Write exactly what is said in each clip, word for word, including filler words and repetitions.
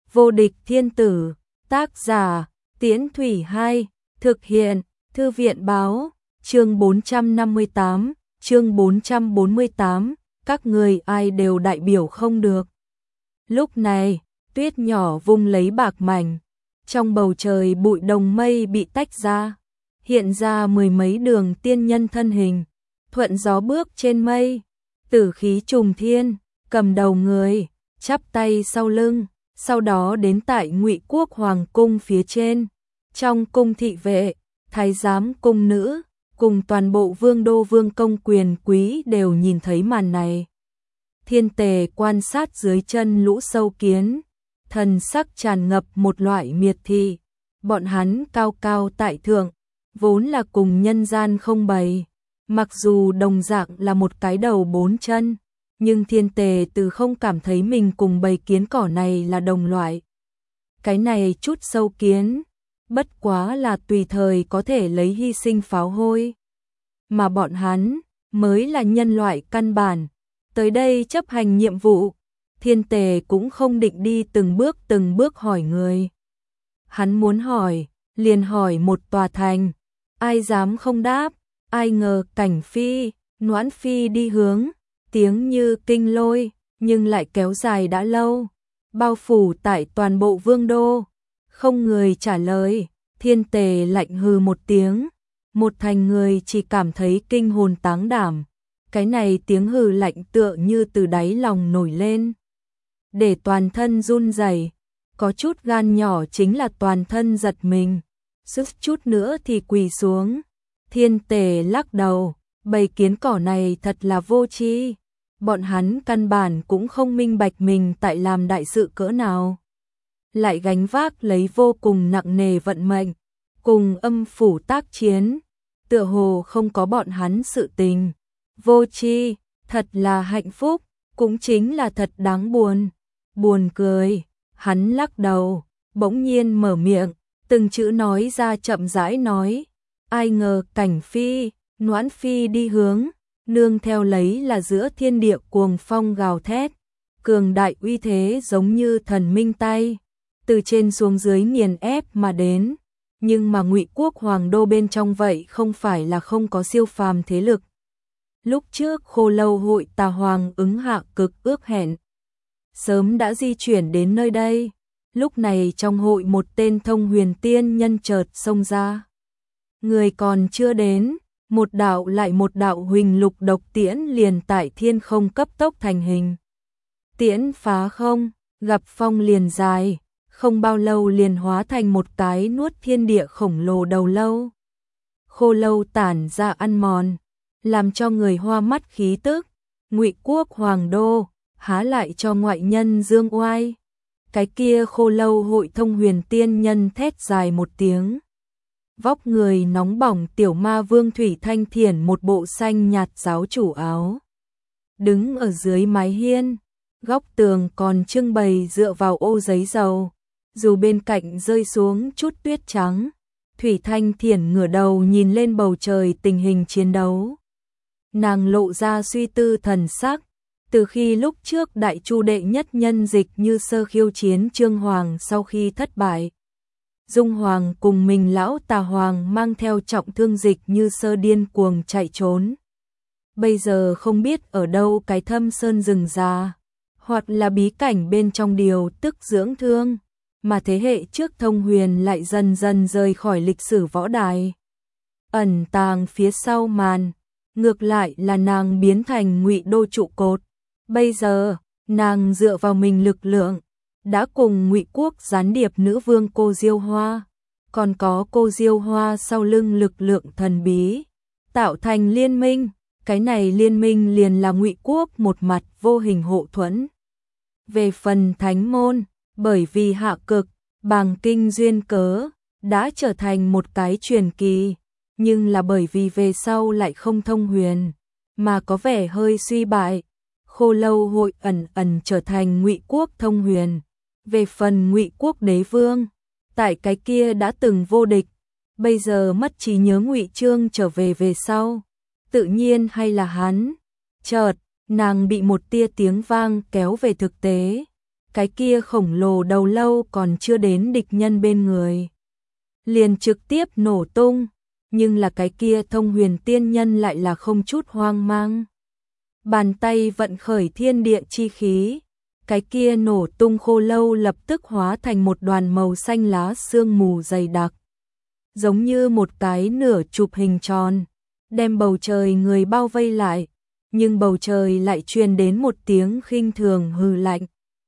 Vô địch thiên tử, tác giả, Tiễn Thủy hai, thực hiện, Thư viện báo, chương bốn trăm năm mươi tám, chương bốn trăm bốn mươi tám, các người ai đều đại biểu không được. Lúc này, tuyết nhỏ vung lấy bạc mảnh, trong bầu trời bụi đồng mây bị tách ra, hiện ra mười mấy đường tiên nhân thân hình, thuận gió bước trên mây, tử khí trùng thiên, cầm đầu người, chắp tay sau lưng, sau đó đến tại Ngụy Quốc hoàng cung phía trên. Trong cung thị vệ, thái giám cung nữ, cùng toàn bộ vương đô vương công quyền quý đều nhìn thấy màn này. Thiên Tề quan sát dưới chân lũ sâu kiến, thần sắc tràn ngập một loại miệt thị. Bọn hắn cao cao tại thượng, vốn là cùng nhân gian không bày. Mặc dù đồng dạng là một cái đầu bốn chân, nhưng Thiên Tề từ không cảm thấy mình cùng bầy kiến cỏ này là đồng loại. Cái này chút sâu kiến, bất quá là tùy thời có thể lấy hy sinh pháo hôi. Mà bọn hắn mới là nhân loại căn bản. Tới đây chấp hành nhiệm vụ, Thiên Tề cũng không định đi từng bước từng bước hỏi người. Hắn muốn hỏi, liền hỏi một tòa thành, ai dám không đáp, ai ngờ Cảnh Phi, Noãn Phi đi hướng, tiếng như kinh lôi, nhưng lại kéo dài đã lâu, bao phủ tại toàn bộ vương đô, không người trả lời. Thiên Tề lạnh hừ một tiếng, một thành người chỉ cảm thấy kinh hồn táng đảm. Cái này tiếng hừ lạnh tựa như từ đáy lòng nổi lên, để toàn thân run rẩy, có chút gan nhỏ chính là toàn thân giật mình, sức chút nữa thì quỳ xuống. Thiên Tề lắc đầu, bầy kiến cỏ này thật là vô tri, bọn hắn căn bản cũng không minh bạch mình tại làm đại sự cỡ nào, lại gánh vác lấy vô cùng nặng nề vận mệnh, cùng âm phủ tác chiến, tựa hồ không có bọn hắn sự tình. Vô tri, thật là hạnh phúc, cũng chính là thật đáng buồn. Buồn cười, hắn lắc đầu, bỗng nhiên mở miệng, từng chữ nói ra chậm rãi nói, ai ngờ Cảnh Phi, Noãn Phi đi hướng, nương theo lấy là giữa thiên địa cuồng phong gào thét, cường đại uy thế giống như thần minh tay, từ trên xuống dưới nghiền ép mà đến. Nhưng mà Ngụy Quốc hoàng đô bên trong vậy không phải là không có siêu phàm thế lực. Lúc trước Khô Lâu hội Tà Hoàng ứng hạ cực ước hẹn, sớm đã di chuyển đến nơi đây. Lúc này trong hội một tên thông huyền tiên nhân chợt xông ra. Người còn chưa đến, một đạo lại một đạo huỳnh lục độc tiễn liền tại thiên không cấp tốc thành hình. Tiễn phá không, gặp phong liền dài, không bao lâu liền hóa thành một cái nuốt thiên địa khổng lồ đầu lâu. Khô Lâu tản ra ăn mòn, làm cho người hoa mắt khí tức. Ngụy Quốc hoàng đô, há lại cho ngoại nhân dương oai. Cái kia Khô Lâu hội thông huyền tiên nhân thét dài một tiếng. Vóc người nóng bỏng tiểu ma vương Thủy Thanh Thiển một bộ xanh nhạt giáo chủ áo. Đứng ở dưới mái hiên, góc tường còn trưng bày dựa vào ô giấy dầu. Dù bên cạnh rơi xuống chút tuyết trắng, Thủy Thanh Thiển ngửa đầu nhìn lên bầu trời tình hình chiến đấu. Nàng lộ ra suy tư thần sắc, từ khi lúc trước đại chu đệ nhất nhân Dịch Như Sơ khiêu chiến Trương Hoàng sau khi thất bại. Dung Hoàng cùng mình lão Tà Hoàng mang theo trọng thương Dịch Như Sơ điên cuồng chạy trốn. Bây giờ không biết ở đâu cái thâm sơn rừng già, hoặc là bí cảnh bên trong điều tức dưỡng thương, mà thế hệ trước thông huyền lại dần dần rời khỏi lịch sử võ đài. Ẩn tàng phía sau màn, ngược lại là nàng biến thành Ngụy đô trụ cột. Bây giờ, nàng dựa vào mình lực lượng, đã cùng Ngụy Quốc gián điệp nữ vương Cô Diêu Hoa, còn có Cô Diêu Hoa sau lưng lực lượng thần bí, tạo thành liên minh. Cái này liên minh liền là Ngụy Quốc một mặt vô hình hộ thuẫn. Về phần thánh môn, bởi vì hạ cực, bàng kinh duyên cớ, đã trở thành một cái truyền kỳ, nhưng là bởi vì về sau lại không thông huyền, mà có vẻ hơi suy bại. Khô Lâu hội ẩn ẩn trở thành Ngụy Quốc thông huyền. Về phần Ngụy Quốc đế vương, tại cái kia đã từng vô địch, bây giờ mất trí nhớ Ngụy Trương trở về về sau, tự nhiên hay là hắn. Chợt, nàng bị một tia tiếng vang kéo về thực tế. cái kia khổng lồ đầu lâu còn chưa đến địch nhân bên người, liền trực tiếp nổ tung, nhưng là cái kia Thông Huyền Tiên Nhân lại là không chút hoang mang. Bàn tay vận khởi thiên địa chi khí, cái kia nổ tung khô lâu lập tức hóa thành một đoàn màu xanh lá sương mù dày đặc, giống như một cái nửa chụp hình tròn, đem bầu trời người bao vây lại, nhưng bầu trời lại truyền đến một tiếng khinh thường hừ lạnh.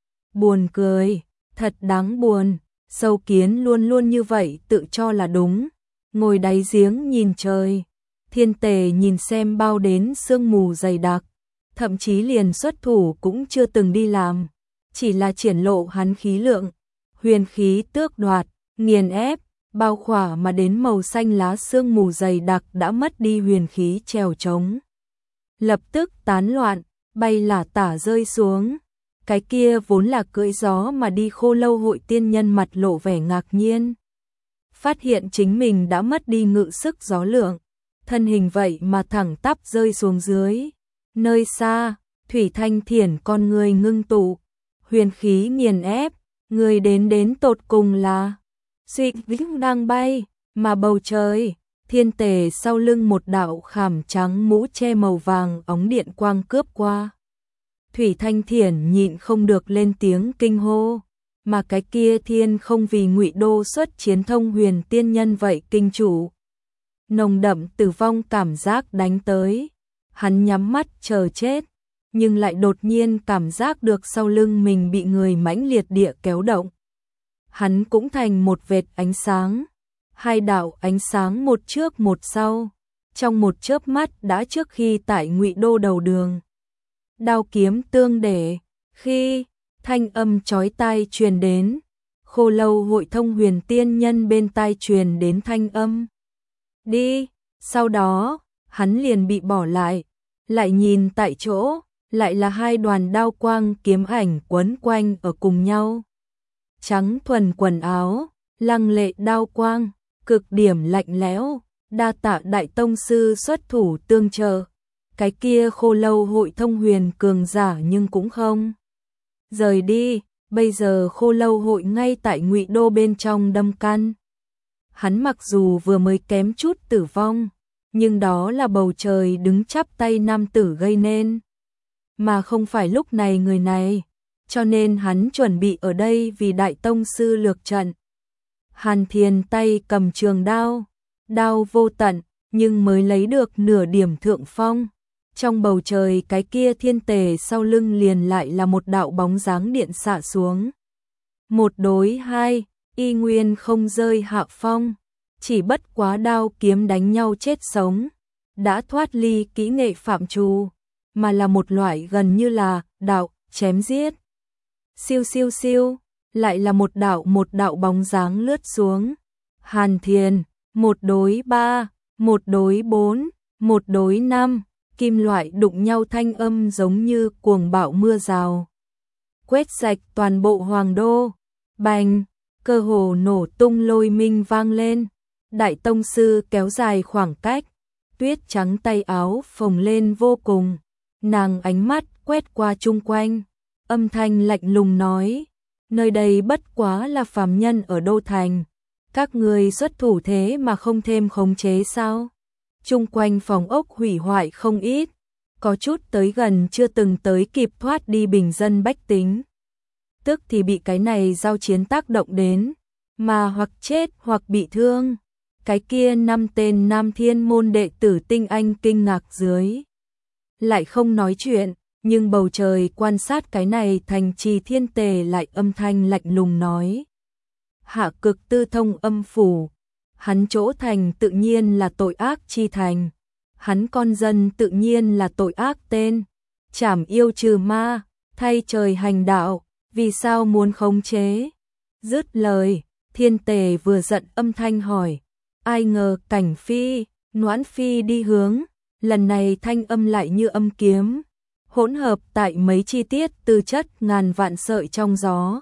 Buồn cười, thật đáng buồn, sâu kiến luôn luôn như vậy tự cho là đúng, ngồi đáy giếng nhìn trời. Thiên Tề nhìn xem bao đến sương mù dày đặc, thậm chí liền xuất thủ cũng chưa từng đi làm, chỉ là triển lộ hắn khí lượng, huyền khí tước đoạt, nghiền ép, bao khỏa mà đến màu xanh lá sương mù dày đặc đã mất đi huyền khí trèo trống. Lập tức tán loạn, bay lả tả rơi xuống. Cái kia vốn là cưỡi gió mà đi Khô Lâu Hội tiên nhân mặt lộ vẻ ngạc nhiên. Phát hiện chính mình đã mất đi ngự sức gió lượng, thân hình vậy mà thẳng tắp rơi xuống dưới. Nơi xa, Thủy Thanh Thiển con người ngưng tụ, huyền khí nghiền ép, người đến đến tột cùng là Suy Vĩnh đang bay, mà bầu trời, Thiên Tề sau lưng một đạo khảm trắng mũ che màu vàng óng điện quang cướp qua. Thủy Thanh Thiển nhịn không được lên tiếng kinh hô, mà cái kia thiên không vì Ngụy Đô xuất chiến Thông Huyền Tiên Nhân vậy kinh chủ. Nồng đậm tử vong cảm giác đánh tới, hắn nhắm mắt chờ chết, nhưng lại đột nhiên cảm giác được sau lưng mình bị người mãnh liệt địa kéo động. Hắn cũng thành một vệt ánh sáng, hai đạo ánh sáng một trước một sau, trong một chớp mắt đã trước khi tại Ngụy Đô đầu đường. Đao kiếm tương để, khi thanh âm chói tai truyền đến, Khô Lâu Hội Thông Huyền Tiên Nhân bên tai truyền đến thanh âm. Đi, sau đó, hắn liền bị bỏ lại, lại nhìn tại chỗ, lại là hai đoàn đao quang kiếm ảnh quấn quanh ở cùng nhau. Trắng thuần quần áo, lăng lệ đao quang, cực điểm lạnh lẽo, đa tạ đại tông sư xuất thủ tương trợ. Cái kia Khô Lâu Hội Thông Huyền cường giả nhưng cũng không rời đi, bây giờ Khô Lâu Hội ngay tại Ngụy Đô bên trong đâm căn. Hắn mặc dù vừa mới kém chút tử vong, nhưng đó là bầu trời đứng chắp tay nam tử gây nên, mà không phải lúc này người này, cho nên hắn chuẩn bị ở đây vì đại tông sư lược trận. Hàn Thiên tay cầm trường đao, đao vô tận, nhưng mới lấy được nửa điểm thượng phong. Trong bầu trời cái kia Thiên Tề sau lưng liền lại là một đạo bóng dáng điện xạ xuống. Một đối hai, y nguyên không rơi hạ phong, chỉ bất quá đao kiếm đánh nhau chết sống, đã thoát ly kỹ nghệ phạm trù, mà là một loại gần như là đạo chém giết. Siêu siêu siêu, lại là một đạo một đạo bóng dáng lướt xuống. Hàn Thiên, một đối ba, một đối bốn, một đối năm, kim loại đụng nhau thanh âm giống như cuồng bạo mưa rào. Quét sạch toàn bộ Hoàng Đô, bành, cơ hồ nổ tung lôi minh vang lên. Đại tông sư kéo dài khoảng cách, tuyết trắng tay áo phồng lên vô cùng, nàng ánh mắt quét qua chung quanh, âm thanh lạnh lùng nói, nơi đây bất quá là phàm nhân ở đô thành, các người xuất thủ thế mà không thêm khống chế sao? Chung quanh phòng ốc hủy hoại không ít, có chút tới gần chưa từng tới kịp thoát đi bình dân bách tính. Tức thì bị cái này giao chiến tác động đến, mà hoặc chết hoặc bị thương. Cái kia năm tên Nam Thiên môn đệ tử tinh anh kinh ngạc dưới. Lại không nói chuyện, nhưng bầu trời quan sát cái này thành trì Thiên Tề lại âm thanh lạnh lùng nói. Hạ cực tư thông âm phủ, hắn chỗ thành tự nhiên là tội ác chi thành, hắn con dân tự nhiên là tội ác tên, trảm yêu trừ ma, thay trời hành đạo, vì sao muốn khống chế? Dứt lời, Thiên Tề vừa giận âm thanh hỏi, ai ngờ Cảnh Phi, Noãn Phi đi hướng, lần này thanh âm lại như âm kiếm, hỗn hợp tại mấy chi tiết tư chất ngàn vạn sợi trong gió.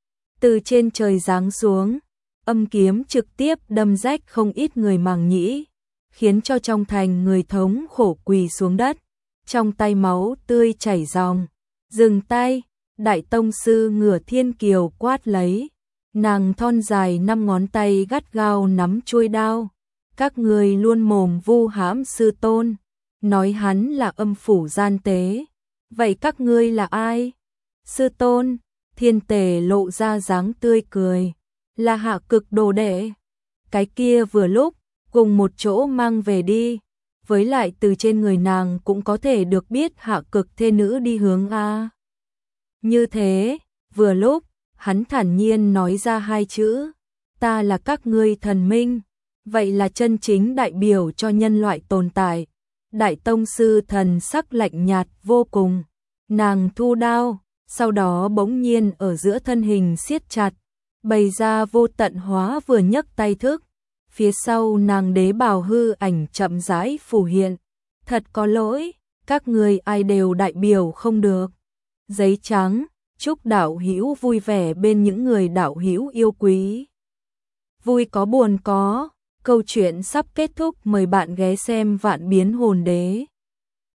Từ trên trời giáng xuống, âm kiếm trực tiếp đâm rách không ít người màng nhĩ, khiến cho trong thành người thống khổ quỳ xuống đất, trong tay máu tươi chảy ròng. Dừng tay, Đại tông sư Ngửa Thiên Kiều quát lấy, nàng thon dài năm ngón tay gắt gao nắm chuôi đao. Các ngươi luôn mồm vu hãm sư tôn, nói hắn là âm phủ gian tế. Vậy các ngươi là ai? Sư tôn, Thiên Tề lộ ra dáng tươi cười, là Hạ Cực đồ đệ. Cái kia vừa lúc, cùng một chỗ mang về đi. Với lại từ trên người nàng cũng có thể được biết Hạ Cực thê nữ đi hướng A. Như thế, vừa lúc, hắn thản nhiên nói ra hai chữ, ta là các ngươi thần minh, vậy là chân chính đại biểu cho nhân loại tồn tại. Đại tông sư thần sắc lạnh nhạt vô cùng, nàng thu đao, sau đó bỗng nhiên ở giữa thân hình siết chặt, bày ra vô tận hóa vừa nhấc tay thức. Phía sau nàng đế bào hư ảnh chậm rãi phù hiện. Thật có lỗi, các người ai đều đại biểu không được. Giấy trắng, chúc đạo hữu vui vẻ bên những người đạo hữu yêu quý. Vui có buồn có, câu chuyện sắp kết thúc, mời bạn ghé xem Vạn Biến Hồn Đế.